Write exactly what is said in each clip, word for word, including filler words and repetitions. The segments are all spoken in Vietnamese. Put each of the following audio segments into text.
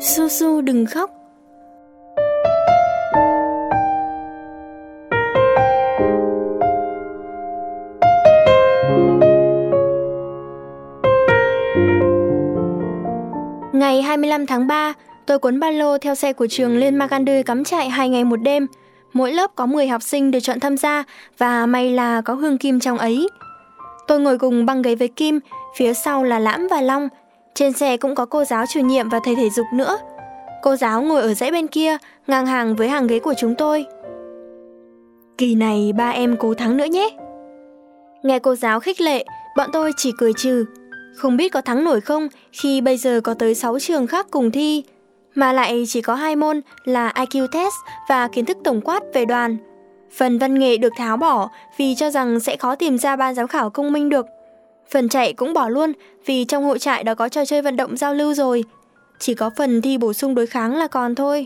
Su Su đừng khóc. Ngày hai mươi lăm tháng ba, tôi cuốn ba lô theo xe của trường lên Magandu cắm trại hai ngày một đêm. Mỗi lớp có mười học sinh được chọn tham gia và may là có Hương Kim trong ấy. Tôi ngồi cùng băng ghế với Kim, phía sau là Lãm và Long. Trên xe cũng có cô giáo chủ nhiệm và thầy thể dục nữa. Cô giáo ngồi ở dãy bên kia, ngang hàng với hàng ghế của chúng tôi. Kỳ này ba em cố thắng nữa nhé. Nghe cô giáo khích lệ, bọn tôi chỉ cười trừ. Không biết có thắng nổi không khi bây giờ có tới sáu trường khác cùng thi, mà lại chỉ có hai môn là i kiu test và kiến thức tổng quát về đoàn. Phần văn nghệ được tháo bỏ vì cho rằng sẽ khó tìm ra ban giám khảo công minh được. Phần chạy cũng bỏ luôn vì trong hội trại đã có trò chơi vận động giao lưu rồi. Chỉ có phần thi bổ sung đối kháng là còn thôi.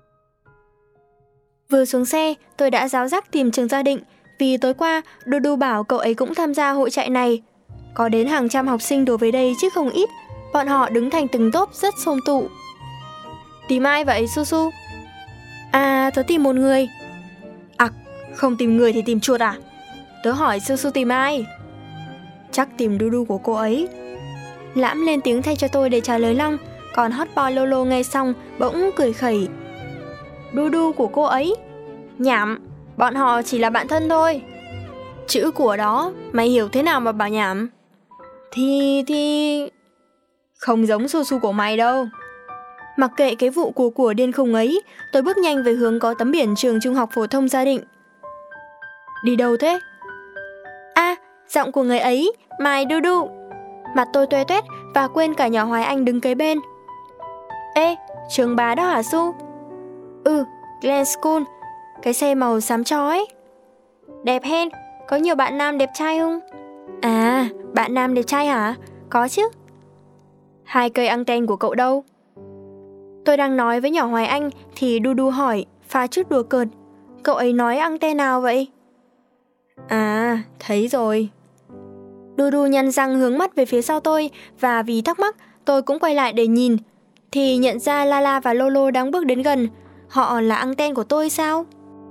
Vừa xuống xe, tôi đã ráo rắc tìm Trường Gia Định vì tối qua Dudu bảo cậu ấy cũng tham gia hội trại này. Có đến hàng trăm học sinh đổ về đây chứ không ít. Bọn họ đứng thành từng tốp rất xôm tụ. Tìm ai vậy Su Su? À, tớ tìm một người. À, không tìm người thì tìm chuột à? Tớ hỏi Su Su tìm ai? Chắc tìm Dudu của cô ấy. Lãm lên tiếng thay cho tôi để trả lời Long. Còn hot boy Lolo nghe xong bỗng cười khẩy. Dudu của cô ấy? Nhảm, bọn họ chỉ là bạn thân thôi. Chữ của đó, mày hiểu thế nào mà bảo nhảm? Thì... thì... Không giống Su Su của mày đâu. Mặc kệ cái vụ của của điên khùng ấy, tôi bước nhanh về hướng có tấm biển trường trung học phổ thông Gia Định. Đi đâu thế? À, giọng của người ấy, mày Dudu. Mặt tôi toe toét và quên cả nhỏ Hoài Anh đứng kế bên. Ê, trường bà đó hả Su? Ừ, Glen School, cái xe màu xám cho ấy. Đẹp hen, có nhiều bạn nam đẹp trai không? À, bạn nam đẹp trai hả? Có chứ. Hai cây anten của cậu đâu? Tôi đang nói với nhỏ Hoài Anh thì Dudu hỏi, pha chút đùa cợt. Cậu ấy nói anten nào vậy? À, thấy rồi. Dudu nhăn răng hướng mắt về phía sau tôi và vì thắc mắc tôi cũng quay lại để nhìn. Thì nhận ra Lala và Lolo đang bước đến gần. Họ là anten của tôi sao?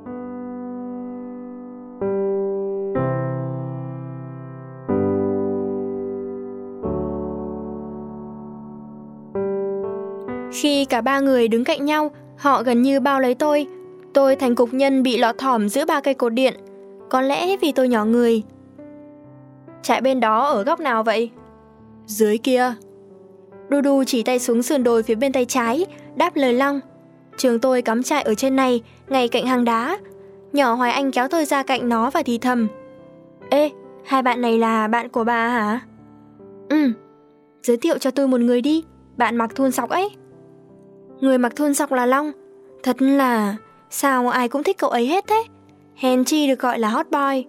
Khi cả ba người đứng cạnh nhau, họ gần như bao lấy tôi. Tôi thành cục nhân bị lọt thỏm giữa ba cây cột điện. Có lẽ vì tôi nhỏ người. Trại bên đó ở góc nào vậy? Dưới kia. Dudu chỉ tay xuống sườn đồi phía bên tay trái, đáp lời Long. Trường tôi cắm trại ở trên này, ngay cạnh hang đá. Nhỏ Hoài Anh kéo tôi ra cạnh nó và thì thầm. Ê, hai bạn này là bạn của bà hả? Ừ, giới thiệu cho tôi một người đi, bạn mặc thun sọc ấy. Người mặc thun sọc là Long. Thật là... sao ai cũng thích cậu ấy hết thế? Hèn chi được gọi là hot boy.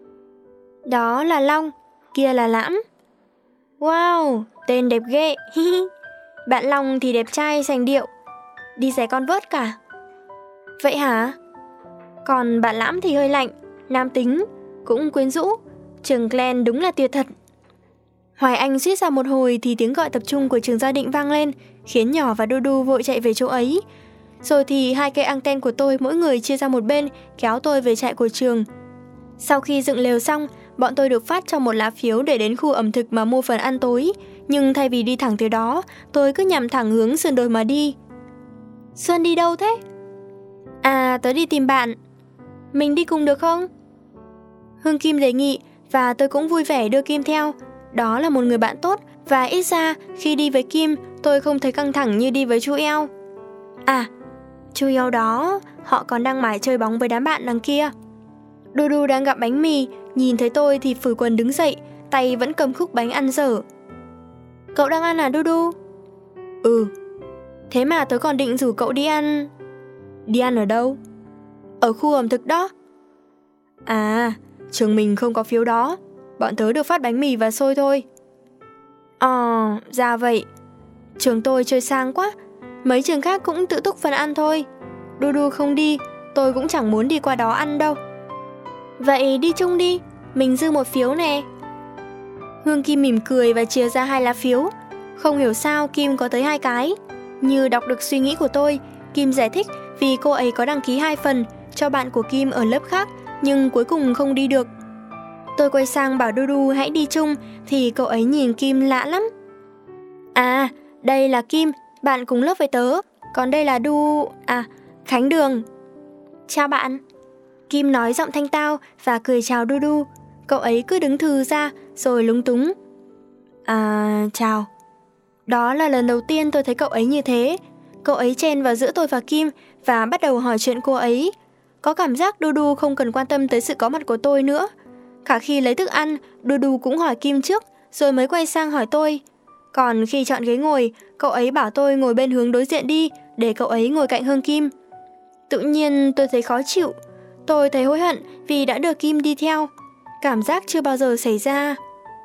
Đó là Long, kia là Lãm. Wow, tên đẹp ghê. Bạn Long thì đẹp trai sành điệu, đi giày con vớt cả. Vậy hả? Còn bạn Lãm thì hơi lạnh, nam tính, cũng quyến rũ. Trường Glen đúng là tuyệt thật. Hoài Anh suýt ra một hồi thì tiếng gọi tập trung của Trường Gia Định vang lên, khiến nhỏ và Dudu vội chạy về chỗ ấy. Rồi thì hai cây anten của tôi mỗi người chia ra một bên, kéo tôi về trại của trường. Sau khi dựng lều xong, bọn tôi được phát cho một lá phiếu để đến khu ẩm thực mà mua phần ăn tối. Nhưng thay vì đi thẳng tới đó, tôi cứ nhằm thẳng hướng sườn đồi mà đi. Xuân đi đâu thế? À, tớ đi tìm bạn. Mình đi cùng được không? Hương Kim đề nghị và tôi cũng vui vẻ đưa Kim theo. Đó là một người bạn tốt và ít ra khi đi với Kim tôi không thấy căng thẳng như đi với chú eo. À, chú eo đó, họ còn đang mải chơi bóng với đám bạn đằng kia. Dudu đang gặm bánh mì, nhìn thấy tôi thì phủi quần đứng dậy, tay vẫn cầm khúc bánh ăn dở. Cậu đang ăn à Dudu? Ừ. Thế mà tớ còn định rủ cậu đi ăn. Đi ăn ở đâu? Ở khu ẩm thực đó. À, trường mình không có phiếu đó. Bọn tớ được phát bánh mì và xôi thôi. Ờ, ra vậy. Trường tôi chơi sang quá. Mấy trường khác cũng tự túc phần ăn thôi. Dudu không đi, tôi cũng chẳng muốn đi qua đó ăn đâu. Vậy đi chung đi, mình dư một phiếu nè. Hương Kim mỉm cười và chia ra hai lá phiếu. Không hiểu sao Kim có tới hai cái. Như đọc được suy nghĩ của tôi, Kim giải thích vì cô ấy có đăng ký hai phần cho bạn của Kim ở lớp khác, nhưng cuối cùng không đi được. Tôi quay sang bảo Dudu hãy đi chung, thì cậu ấy nhìn Kim lạ lắm. À, đây là Kim, bạn cùng lớp với tớ, còn đây là Du... à, Khánh Đường. Chào bạn. Kim nói giọng thanh tao và cười chào Dudu. Cậu ấy cứ đứng thừ ra rồi lúng túng. À, chào. Đó là lần đầu tiên tôi thấy cậu ấy như thế. Cậu ấy chen vào giữa tôi và Kim và bắt đầu hỏi chuyện cô ấy. Có cảm giác Dudu không cần quan tâm tới sự có mặt của tôi nữa. Cả khi lấy thức ăn, Dudu cũng hỏi Kim trước, rồi mới quay sang hỏi tôi. Còn khi chọn ghế ngồi, cậu ấy bảo tôi ngồi bên hướng đối diện đi, để cậu ấy ngồi cạnh Hương Kim. Tự nhiên tôi thấy khó chịu. Tôi thấy hối hận vì đã đưa Kim đi theo. Cảm giác chưa bao giờ xảy ra.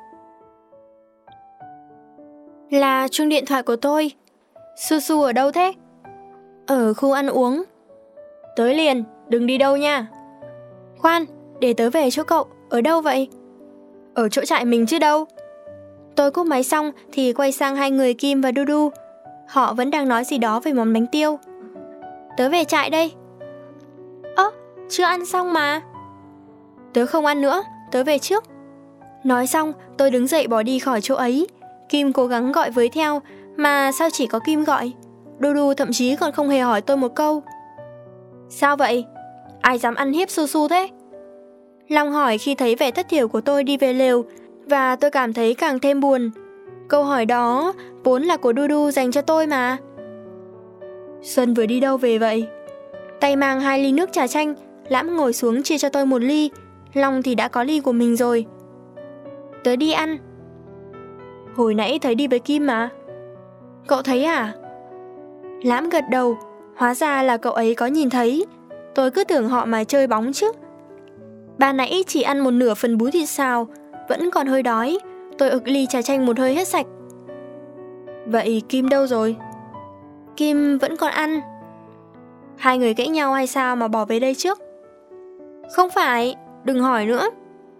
Là chuông điện thoại của tôi. Su Su ở đâu thế? Ở khu ăn uống. Tới liền, đừng đi đâu nha. Khoan, để tớ về chỗ cậu. Ở đâu vậy? Ở chỗ trại mình chứ đâu. Tôi cúp máy xong thì quay sang hai người Kim và Dudu. Họ vẫn đang nói gì đó về món bánh tiêu. Tớ về trại đây. Ơ, chưa ăn xong mà. Tớ không ăn nữa, tớ về trước. Nói xong, tôi đứng dậy bỏ đi khỏi chỗ ấy. Kim cố gắng gọi với theo, mà sao chỉ có Kim gọi? Dudu thậm chí còn không hề hỏi tôi một câu. Sao vậy? Ai dám ăn hiếp Su Su thế? Long hỏi khi thấy vẻ thất thiểu của tôi đi về lều, và tôi cảm thấy càng thêm buồn. Câu hỏi đó vốn là của Dudu dành cho tôi mà. Xuân vừa đi đâu về vậy? Tay mang hai ly nước trà chanh, Lãm ngồi xuống chia cho tôi một ly. Long thì đã có ly của mình rồi. Tớ đi ăn. Hồi nãy thấy đi với Kim mà. Cậu thấy à? Lãm gật đầu. Hóa ra là cậu ấy có nhìn thấy. Tôi cứ tưởng họ mà chơi bóng chứ. Ban nãy chỉ ăn một nửa phần bún thịt xào, vẫn còn hơi đói. Tôi ực ly trà chanh một hơi hết sạch. Vậy Kim đâu rồi? Kim vẫn còn ăn. Hai người cãi nhau hay sao mà bỏ về đây trước? Không phải, đừng hỏi nữa.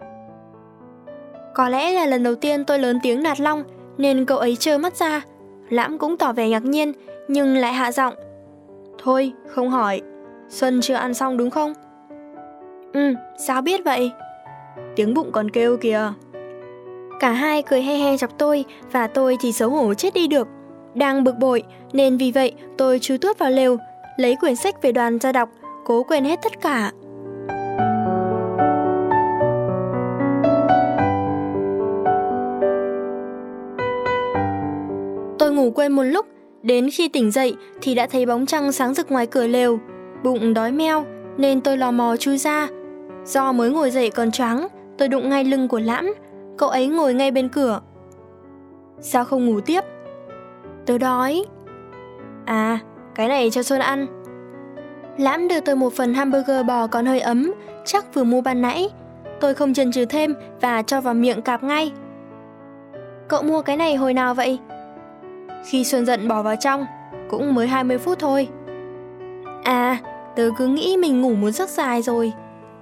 Có lẽ là lần đầu tiên tôi lớn tiếng nạt Long, nên cậu ấy trơ mắt ra. Lãm cũng tỏ vẻ ngạc nhiên, nhưng lại hạ giọng. Thôi, không hỏi. Xuân chưa ăn xong đúng không? Ừ, sao biết vậy? Tiếng bụng còn kêu kìa. Cả hai cười he he chọc tôi, và tôi thì xấu hổ chết đi được. Đang bực bội, nên vì vậy tôi chui tuốt vào lều, lấy quyển sách về đoàn ra đọc, cố quên hết tất cả. Tôi ngủ quên một lúc, đến khi tỉnh dậy thì đã thấy bóng trăng sáng rực ngoài cửa lều. Bụng đói meo nên tôi lò mò chui ra. Do mới ngồi dậy còn choáng, tôi đụng ngay lưng của Lãm. Cậu ấy ngồi ngay bên cửa. Sao không ngủ tiếp? Tôi đói. À, cái này cho Xuân ăn. Lãm đưa tôi một phần hamburger bò còn hơi ấm, chắc vừa mua ban nãy. Tôi không chần chừ thêm và cho vào miệng cạp ngay. Cậu mua cái này hồi nào vậy? Khi Xuân giận bỏ vào trong, cũng mới hai mươi phút thôi. À, tớ cứ nghĩ mình ngủ một giấc dài rồi.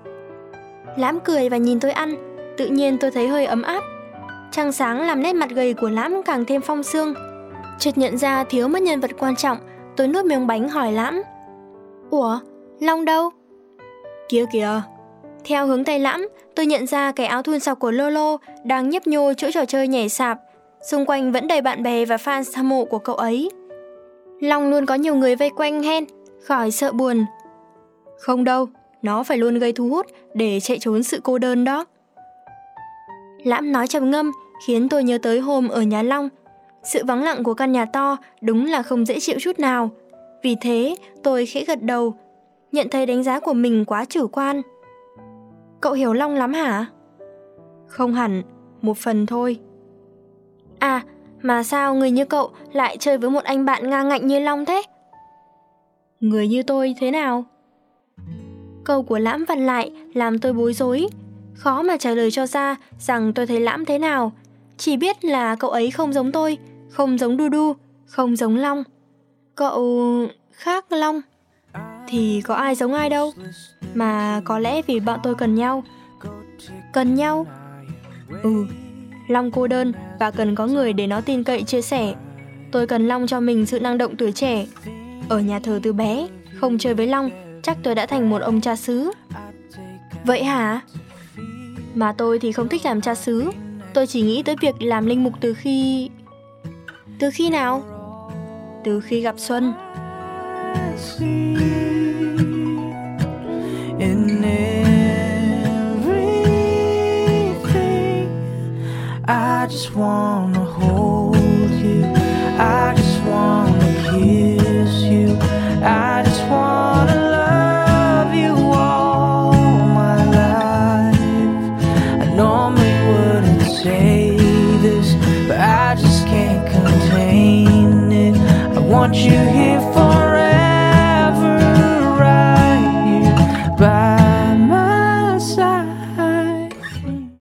Lãm cười và nhìn tôi ăn. Tự nhiên tôi thấy hơi ấm áp. Trăng sáng làm nét mặt gầy của Lãm càng thêm phong sương. Chợt nhận ra thiếu mất nhân vật quan trọng, tôi nuốt miếng bánh hỏi Lãm. Ủa, Long đâu? Kia kìa. Theo hướng tay Lãm, tôi nhận ra cái áo thun sọc của Lolo đang nhấp nhô chỗ trò chơi nhảy sạp. Xung quanh vẫn đầy bạn bè và fan hâm mộ của cậu ấy. Long luôn có nhiều người vây quanh hen, khỏi sợ buồn. Không đâu, nó phải luôn gây thu hút để chạy trốn sự cô đơn đó. Lãm nói trầm ngâm khiến tôi nhớ tới hôm ở nhà Long. Sự vắng lặng của căn nhà to đúng là không dễ chịu chút nào. Vì thế tôi khẽ gật đầu, nhận thấy đánh giá của mình quá chủ quan. Cậu hiểu Long lắm hả? Không hẳn, một phần thôi. À, mà sao người như cậu lại chơi với một anh bạn ngang ngạnh như Long thế? Người như tôi thế nào? Câu của Lãm vặn lại làm tôi bối rối. Khó mà trả lời cho ra rằng tôi thấy Lãm thế nào. Chỉ biết là cậu ấy không giống tôi, không giống Dudu, không giống Long. Cậu khác Long. Thì có ai giống ai đâu. Mà có lẽ vì bọn tôi cần nhau. Cần nhau? Ừ, Long cô đơn và cần có người để nó tin cậy chia sẻ. Tôi cần Long cho mình sự năng động tuổi trẻ. Ở nhà thờ từ bé, không chơi với Long, chắc tôi đã thành một ông cha xứ. Vậy hả? Mà tôi thì không thích làm cha xứ. Tôi chỉ nghĩ tới việc làm linh mục từ khi... Từ khi nào? Từ khi gặp Xuân. In everything, I just wanna hold you, I just wanna kiss you, I just wanna love you all my life. I normally wouldn't say this, but I just can't contain it. I want you here for